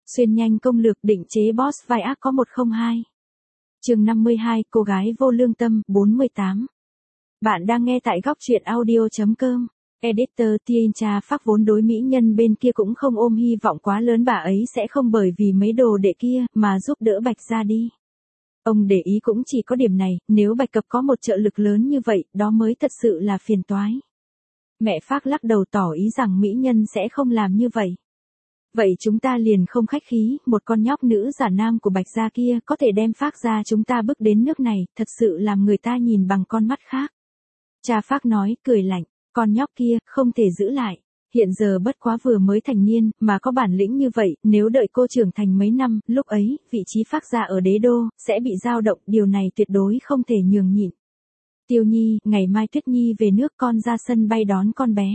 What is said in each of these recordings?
Xuyên nhanh công lược định chế boss vai ác có 102. Chương 52, cô gái vô lương tâm, 48. Bạn đang nghe tại góc truyện audio.com. Editor Tiên Cha Phác vốn đối mỹ nhân bên kia cũng không ôm hy vọng quá lớn bà ấy sẽ không bởi vì mấy đồ đệ kia mà giúp đỡ Bạch ra đi. Ông để ý cũng chỉ có điểm này, nếu Bạch Cập có một trợ lực lớn như vậy, đó mới thật sự là phiền toái. Mẹ Phác lắc đầu tỏ ý rằng mỹ nhân sẽ không làm như vậy. Vậy chúng ta liền không khách khí, một con nhóc nữ giả nam của Bạch gia kia có thể đem Phác gia chúng ta bước đến nước này, thật sự làm người ta nhìn bằng con mắt khác. Cha Phác nói, cười lạnh, con nhóc kia, không thể giữ lại. Hiện giờ bất quá vừa mới thành niên, mà có bản lĩnh như vậy, nếu đợi cô trưởng thành mấy năm, lúc ấy, vị trí Phác gia ở đế đô, sẽ bị dao động, điều này tuyệt đối không thể nhường nhịn. Tiêu Nhi, ngày mai Tuyết Nhi về nước con ra sân bay đón con bé.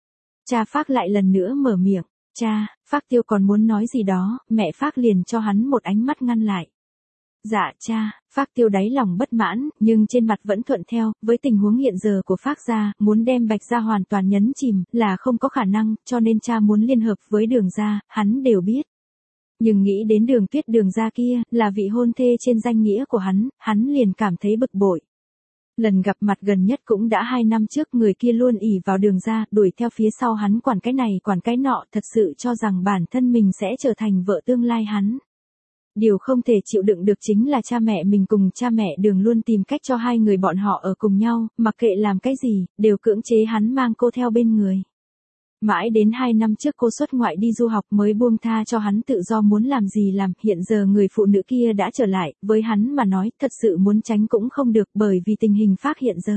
Cha Phác lại lần nữa mở miệng. Cha, Phác Tiêu còn muốn nói gì đó, mẹ Phác liền cho hắn một ánh mắt ngăn lại. Dạ cha, Phác Tiêu đáy lòng bất mãn, nhưng trên mặt vẫn thuận theo, với tình huống hiện giờ của Phác gia, muốn đem Bạch gia hoàn toàn nhấn chìm, là không có khả năng, cho nên cha muốn liên hợp với Đường gia, hắn đều biết. Nhưng nghĩ đến Đường Tuyết Đường gia kia, là vị hôn thê trên danh nghĩa của hắn liền cảm thấy bực bội. Lần gặp mặt gần nhất cũng đã 2 năm trước, người kia luôn ỷ vào Đường gia, đuổi theo phía sau hắn quản cái này quản cái nọ, thật sự cho rằng bản thân mình sẽ trở thành vợ tương lai hắn. Điều không thể chịu đựng được chính là cha mẹ mình cùng cha mẹ Đường luôn tìm cách cho hai người bọn họ ở cùng nhau, mặc kệ làm cái gì, đều cưỡng chế hắn mang cô theo bên người. Mãi đến 2 năm trước cô xuất ngoại đi du học mới buông tha cho hắn tự do muốn làm gì làm, hiện giờ người phụ nữ kia đã trở lại, với hắn mà nói, thật sự muốn tránh cũng không được bởi vì tình hình Phác hiện giờ.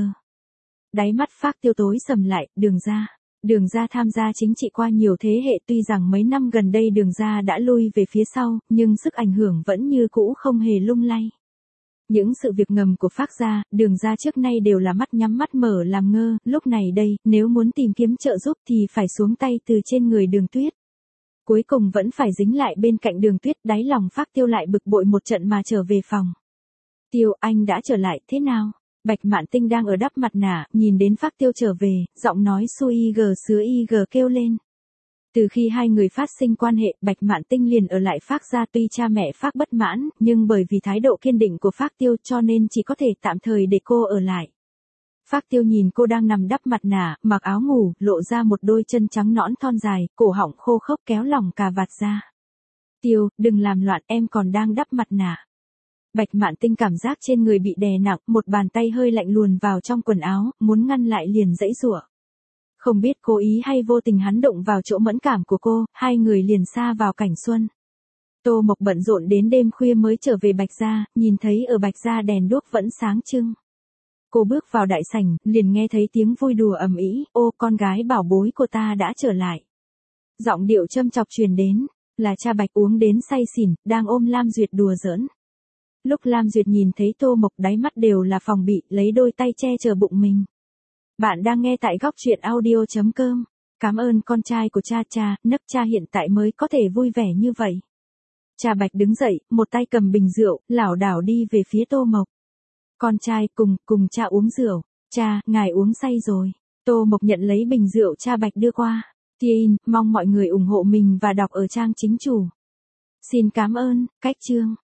Đáy mắt Phác Tiêu tối sầm lại, Đường gia tham gia chính trị qua nhiều thế hệ, tuy rằng mấy năm gần đây Đường gia đã lui về phía sau, nhưng sức ảnh hưởng vẫn như cũ không hề lung lay. Những sự việc ngầm của Phác gia, Đường gia trước nay đều là mắt nhắm mắt mở làm ngơ, lúc này đây, nếu muốn tìm kiếm trợ giúp thì phải xuống tay từ trên người Đường Tuyết. Cuối cùng vẫn phải dính lại bên cạnh Đường Tuyết, đáy lòng Phác Tiêu lại bực bội một trận mà trở về phòng. Tiêu, anh đã trở lại, thế nào? Bạch Mạn Tinh đang ở đắp mặt nạ, nhìn đến Phác Tiêu trở về, giọng nói su ig sứa ig kêu lên. Từ khi hai người phát sinh quan hệ, Bạch Mạn Tinh liền ở lại Phác gia, tuy cha mẹ Phác bất mãn, nhưng bởi vì thái độ kiên định của Phác Tiêu cho nên chỉ có thể tạm thời để cô ở lại. Phác Tiêu nhìn cô đang nằm đắp mặt nạ, mặc áo ngủ, lộ ra một đôi chân trắng nõn thon dài, cổ họng khô khốc kéo lỏng cà vạt ra. Tiêu, đừng làm loạn, em còn đang đắp mặt nạ. Bạch Mạn Tinh cảm giác trên người bị đè nặng, một bàn tay hơi lạnh luồn vào trong quần áo, muốn ngăn lại liền giãy giụa. Không biết cố ý hay vô tình hắn động vào chỗ mẫn cảm của cô, hai người liền xa vào cảnh xuân. Tô Mộc bận rộn đến đêm khuya mới trở về Bạch gia, nhìn thấy ở Bạch gia đèn đuốc vẫn sáng trưng. Cô bước vào đại sảnh, liền nghe thấy tiếng vui đùa ầm ĩ, ô con gái bảo bối của ta đã trở lại. Giọng điệu châm chọc truyền đến, là cha Bạch uống đến say xỉn, đang ôm Lam Duyệt đùa giỡn. Lúc Lam Duyệt nhìn thấy Tô Mộc đáy mắt đều là phòng bị, lấy đôi tay che chở bụng mình. Bạn đang nghe tại góc truyện audio.com. Cảm ơn con trai của cha, nấc cha hiện tại mới có thể vui vẻ như vậy. Cha Bạch đứng dậy, một tay cầm bình rượu, lảo đảo đi về phía Tô Mộc. Con trai, cùng cha uống rượu. Cha, ngài uống say rồi. Tô Mộc nhận lấy bình rượu cha Bạch đưa qua. Tin, mong mọi người ủng hộ mình và đọc ở trang chính chủ. Xin cảm ơn, cách chương.